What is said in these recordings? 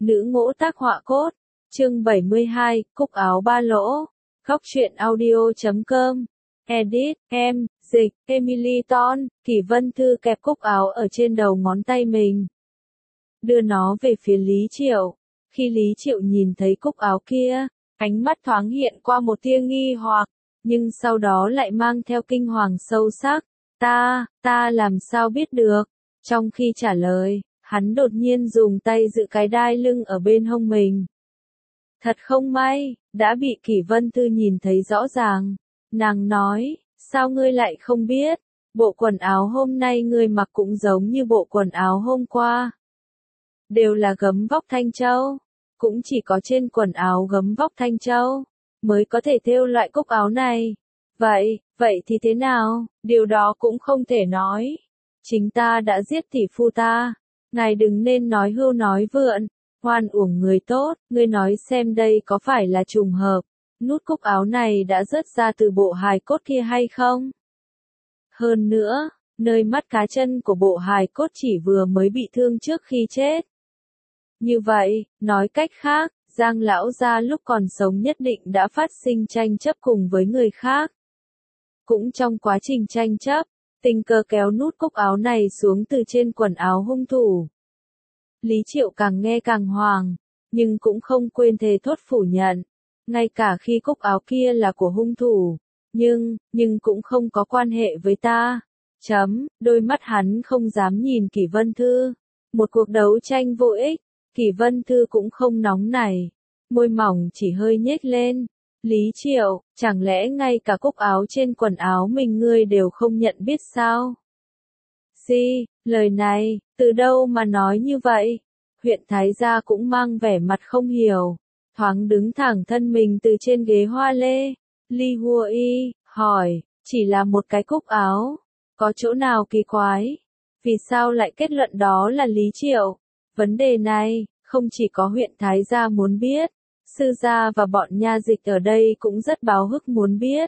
Nữ ngỗ tác họa cốt. Chương 72, cúc áo ba lỗ. Góc truyện audio.com. Edit, em, dịch, Emily Ton. Kỷ Vân Thư kẹp cúc áo ở trên đầu ngón tay mình, đưa nó về phía Lý Triệu. Khi Lý Triệu nhìn thấy cúc áo kia, ánh mắt thoáng hiện qua một tia nghi hoặc, nhưng sau đó lại mang theo kinh hoàng sâu sắc. Ta làm sao biết được? Trong khi trả lời, hắn đột nhiên dùng tay giữ cái đai lưng ở bên hông mình. Thật không may, đã bị Kỷ Vân Thư nhìn thấy rõ ràng. Nàng nói, sao ngươi lại không biết? Bộ quần áo hôm nay ngươi mặc cũng giống như bộ quần áo hôm qua. Đều là gấm vóc Thanh Châu. Cũng chỉ có trên quần áo gấm vóc Thanh Châu mới có thể thêu loại cúc áo này. Vậy thì thế nào? Điều đó cũng không thể nói. Chính ta đã giết tỷ phu ta. Ngài đừng nên nói hưu nói vượn. Hoan uổng người tốt, ngươi nói xem đây có phải là trùng hợp. Nút cúc áo này đã rớt ra từ bộ hài cốt kia hay không? Hơn nữa, nơi mắt cá chân của bộ hài cốt chỉ vừa mới bị thương trước khi chết. Như vậy, nói cách khác, Giang lão gia lúc còn sống nhất định đã phát sinh tranh chấp cùng với người khác. Cũng trong quá trình tranh chấp, tình cờ kéo nút cúc áo này xuống từ trên quần áo hung thủ. Lý Triệu càng nghe càng hoang, nhưng cũng không quên thề thốt phủ nhận. Ngay cả khi cúc áo kia là của hung thủ, nhưng cũng không có quan hệ với ta. Đôi mắt hắn không dám nhìn Kỷ Vân Thư. Một cuộc đấu tranh vô ích, Kỷ Vân Thư cũng không nóng nảy, môi mỏng chỉ hơi nhếch lên. Lý Triệu, chẳng lẽ ngay cả cúc áo trên quần áo mình ngươi đều không nhận biết sao? Lời này, từ đâu mà nói như vậy? Huyện Thái Gia cũng mang vẻ mặt không hiểu, thoáng đứng thẳng thân mình từ trên ghế hoa lê. Li Hua Y, hỏi, chỉ là một cái cúc áo, có chỗ nào kỳ quái? Vì sao lại kết luận đó là Lý Triệu? Vấn đề này, không chỉ có huyện Thái Gia muốn biết, sư gia và bọn nha dịch ở đây cũng rất báo hức muốn biết.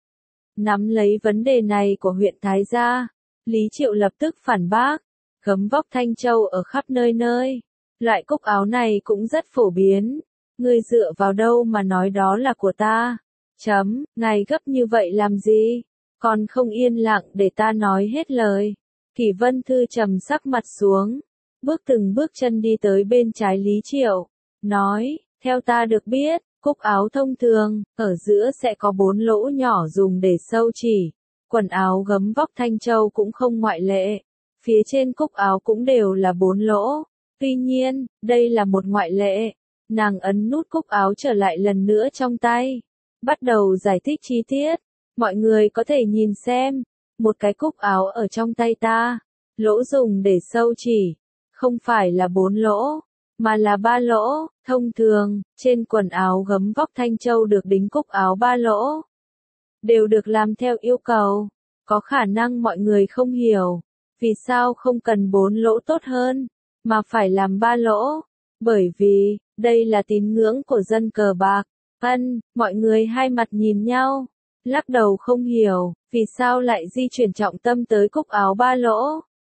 Nắm lấy vấn đề này của huyện Thái Gia, Lý Triệu lập tức phản bác, gấm vóc Thanh Châu ở khắp nơi nơi. Loại cúc áo này cũng rất phổ biến. Ngươi dựa vào đâu mà nói đó là của ta? Ngài gấp như vậy làm gì? Còn không yên lặng để ta nói hết lời. Kỷ Vân Thư trầm sắc mặt xuống, từng bước chân đi tới bên trái Lý Triệu, nói, theo ta được biết, cúc áo thông thường, ở giữa sẽ có 4 lỗ nhỏ dùng để sâu chỉ. Quần áo gấm vóc Thanh Châu cũng không ngoại lệ. Phía trên cúc áo cũng đều là 4 lỗ. Tuy nhiên, đây là một ngoại lệ. Nàng ấn nút cúc áo trở lại lần nữa trong tay, bắt đầu giải thích chi tiết. Mọi người có thể nhìn xem, một cái cúc áo ở trong tay ta, lỗ dùng để sâu chỉ, không phải là 4 lỗ, mà là 3 lỗ. Thông thường, trên quần áo gấm vóc Thanh Châu được đính cúc áo 3 lỗ, đều được làm theo yêu cầu. Có khả năng mọi người không hiểu, vì sao không cần 4 lỗ tốt hơn, mà phải làm 3 lỗ. Bởi vì, đây là tín ngưỡng của dân cờ bạc. Mọi người hai mặt nhìn nhau, lắc đầu không hiểu, vì sao lại di chuyển trọng tâm tới cúc áo 3 lỗ.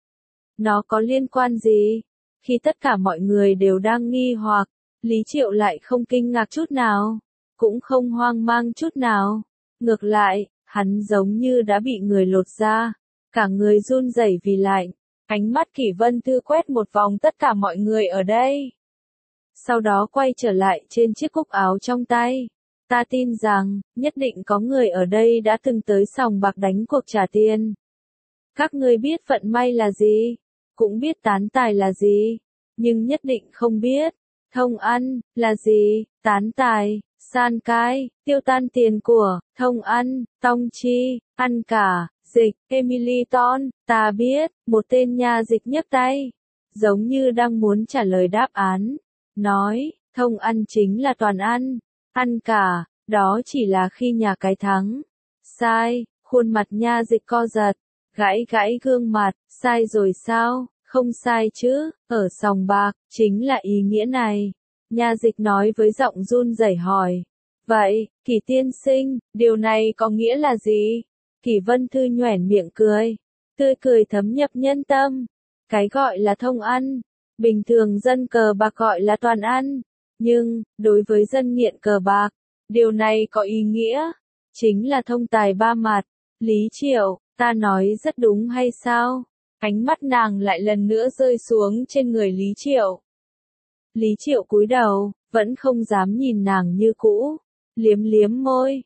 Nó có liên quan gì? Khi tất cả mọi người đều đang nghi hoặc, Lý Triệu lại không kinh ngạc chút nào, cũng không hoang mang chút nào. Ngược lại, hắn giống như đã bị người lột da, cả người run rẩy vì lạnh. Ánh mắt Kỷ Vân Thư quét một vòng tất cả mọi người ở đây, sau đó quay trở lại trên chiếc cúc áo trong tay. Ta tin rằng, nhất định có người ở đây đã từng tới sòng bạc đánh cuộc trả tiền. Các ngươi biết vận may là gì, cũng biết tán tài là gì, nhưng nhất định không biết thông ăn là gì. Tán tài, san cai, tiêu tan tiền của, thông ăn, tong chi, ăn cả. Dịch, Emily Ton, ta biết. Một tên nha dịch nhấc tay, giống như đang muốn trả lời đáp án, nói, thông ăn chính là toàn ăn cả, đó chỉ là khi nhà cái thắng. Sai. Khuôn mặt nha dịch co giật, gãi gương mặt. Sai rồi sao? Không sai chứ, ở sòng bạc, chính là ý nghĩa này. Nha dịch nói với giọng run rẩy hỏi. Vậy, Kỷ tiên sinh, điều này có nghĩa là gì? Kỷ Vân Thư nhoẻn miệng cười, tươi cười thấm nhập nhân tâm. Cái gọi là thông ăn, Bình thường dân cờ bạc gọi là toàn ăn, nhưng, đối với dân nghiện cờ bạc, điều này có ý nghĩa, chính là thông tài ba mặt. Lý Triệu, ta nói rất đúng hay sao? Ánh mắt nàng lại lần nữa rơi xuống trên người Lý Triệu. Lý Triệu cúi đầu, vẫn không dám nhìn nàng như cũ, liếm liếm môi,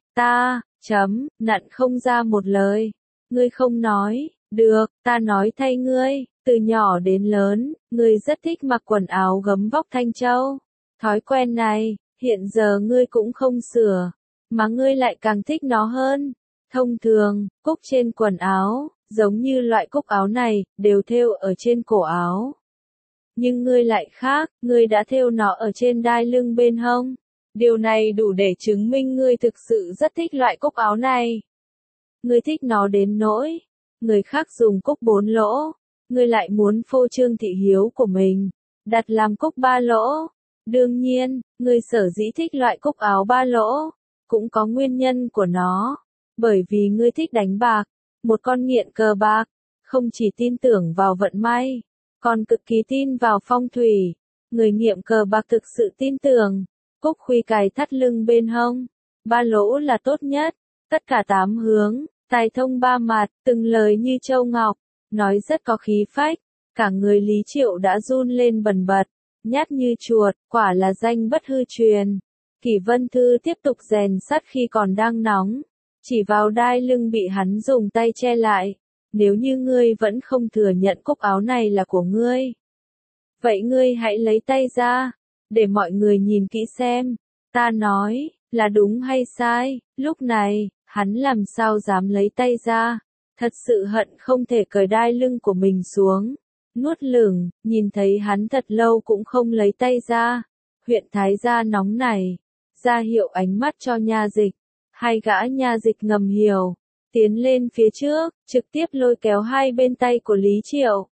nặn không ra một lời. Ngươi không nói, được, ta nói thay ngươi, từ nhỏ đến lớn, ngươi rất thích mặc quần áo gấm vóc thanh châu. Thói quen này, hiện giờ ngươi cũng không sửa, mà ngươi lại càng thích nó hơn. Thông thường, cúc trên quần áo, giống như loại cúc áo này, đều thêu ở trên cổ áo. Nhưng ngươi lại khác, ngươi đã thêu nó ở trên đai lưng bên hông. Điều này đủ để chứng minh ngươi thực sự rất thích loại cúc áo này. Ngươi thích nó đến nỗi, người khác dùng cúc 4 lỗ, ngươi lại muốn phô trương thị hiếu của mình, đặt làm cúc 3 lỗ. Đương nhiên, ngươi sở dĩ thích loại cúc áo 3 lỗ, cũng có nguyên nhân của nó, bởi vì ngươi thích đánh bạc, một con nghiện cờ bạc, không chỉ tin tưởng vào vận may, còn cực kỳ tin vào phong thủy. Người nghiện cờ bạc thực sự tin tưởng, cúc khuy cài thắt lưng bên hông, 3 lỗ là tốt nhất, tất cả 8 hướng, tài thông 3 mặt, từng lời như châu ngọc, nói rất có khí phách, cả người Lý Triệu đã run lên bần bật, nhát như chuột, quả là danh bất hư truyền. Kỷ Vân Thư tiếp tục rèn sắt khi còn đang nóng, chỉ vào đai lưng bị hắn dùng tay che lại. Nếu như ngươi vẫn không thừa nhận cúc áo này là của ngươi, vậy ngươi hãy lấy tay ra, để mọi người nhìn kỹ xem, ta nói, là đúng hay sai. Lúc này, hắn làm sao dám lấy tay ra, thật sự hận không thể cởi đai lưng của mình xuống. Nuốt lửng, nhìn thấy hắn thật lâu cũng không lấy tay ra. Huyện Thái gia nóng này, ra hiệu ánh mắt cho nha dịch. Hai gã nha dịch ngầm hiểu, tiến lên phía trước, trực tiếp lôi kéo hai bên tay của Lý Triệu.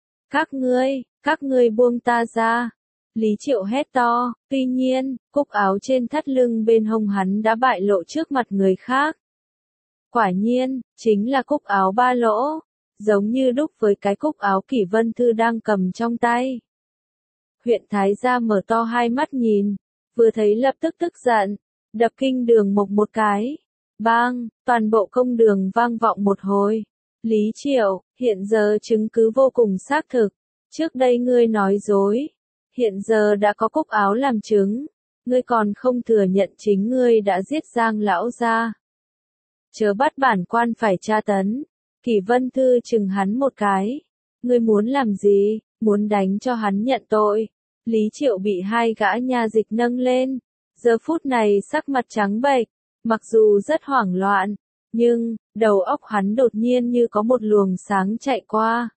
Các ngươi buông ta ra. Lý Triệu hét to, tuy nhiên, cúc áo trên thắt lưng bên hông hắn đã bại lộ trước mặt người khác. Quả nhiên, chính là cúc áo 3 lỗ, giống như đúc với cái cúc áo Kỷ Vân Thư đang cầm trong tay. Huyện Thái gia mở to hai mắt nhìn, vừa thấy lập tức tức giận, đập kinh đường mộc một cái. Bang, toàn bộ công đường vang vọng một hồi. Lý Triệu, hiện giờ chứng cứ vô cùng xác thực. Trước đây ngươi nói dối, hiện giờ đã có cúc áo làm chứng, ngươi còn không thừa nhận chính ngươi đã giết Giang lão gia. Chớ bắt bản quan phải tra tấn. Kỷ Vân Thư chừng hắn một cái. Ngươi muốn làm gì, muốn đánh cho hắn nhận tội. Lý Triệu bị hai gã nha dịch nâng lên, giờ phút này sắc mặt trắng bệch, mặc dù rất hoảng loạn, nhưng, đầu óc hắn đột nhiên như có một luồng sáng chạy qua.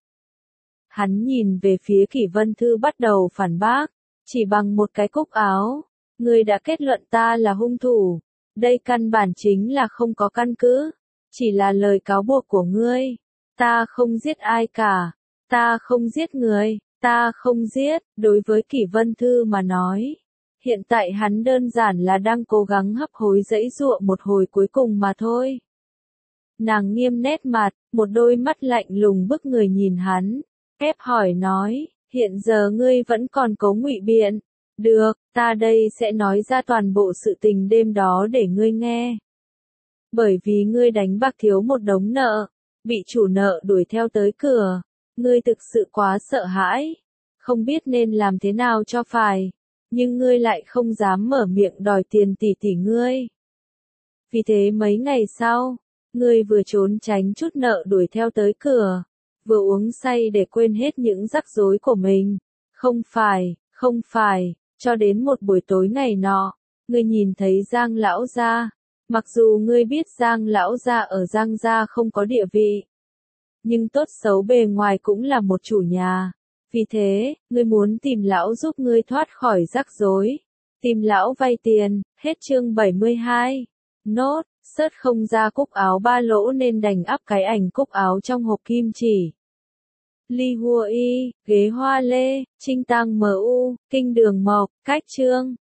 Hắn nhìn về phía Kỷ Vân Thư bắt đầu phản bác, chỉ bằng một cái cúc áo, ngươi đã kết luận ta là hung thủ. Đây căn bản chính là không có căn cứ, chỉ là lời cáo buộc của ngươi. Ta không giết ai cả, ta không giết người, ta không giết. Đối với Kỷ Vân Thư mà nói, hiện tại hắn đơn giản là đang cố gắng hấp hối giãy giụa một hồi cuối cùng mà thôi. Nàng nghiêm nét mặt, một đôi mắt lạnh lùng bức người nhìn hắn, ép hỏi nói, hiện giờ ngươi vẫn còn cố ngụy biện. Được, ta đây sẽ nói ra toàn bộ sự tình đêm đó để ngươi nghe. Bởi vì ngươi đánh bạc thiếu một đống nợ, bị chủ nợ đuổi theo tới cửa, ngươi thực sự quá sợ hãi, không biết nên làm thế nào cho phải, nhưng ngươi lại không dám mở miệng đòi tiền tỷ ngươi. Vì thế mấy ngày sau, ngươi vừa trốn tránh chút nợ đuổi theo tới cửa, vừa uống say để quên hết những rắc rối của mình. Không phải, cho đến một buổi tối ngày nọ, ngươi nhìn thấy Giang lão gia, mặc dù ngươi biết Giang lão gia ở Giang gia không có địa vị, nhưng tốt xấu bề ngoài cũng là một chủ nhà. Vì thế, ngươi muốn tìm lão giúp ngươi thoát khỏi rắc rối, tìm lão vay tiền. Hết chương 72. Nốt, sớt không ra cúc áo 3 lỗ nên đành ắp cái ảnh cúc áo trong hộp kim chỉ. Li Hua Y, ghế hoa lê, trinh tang mu, kinh đường mộc, cách chương.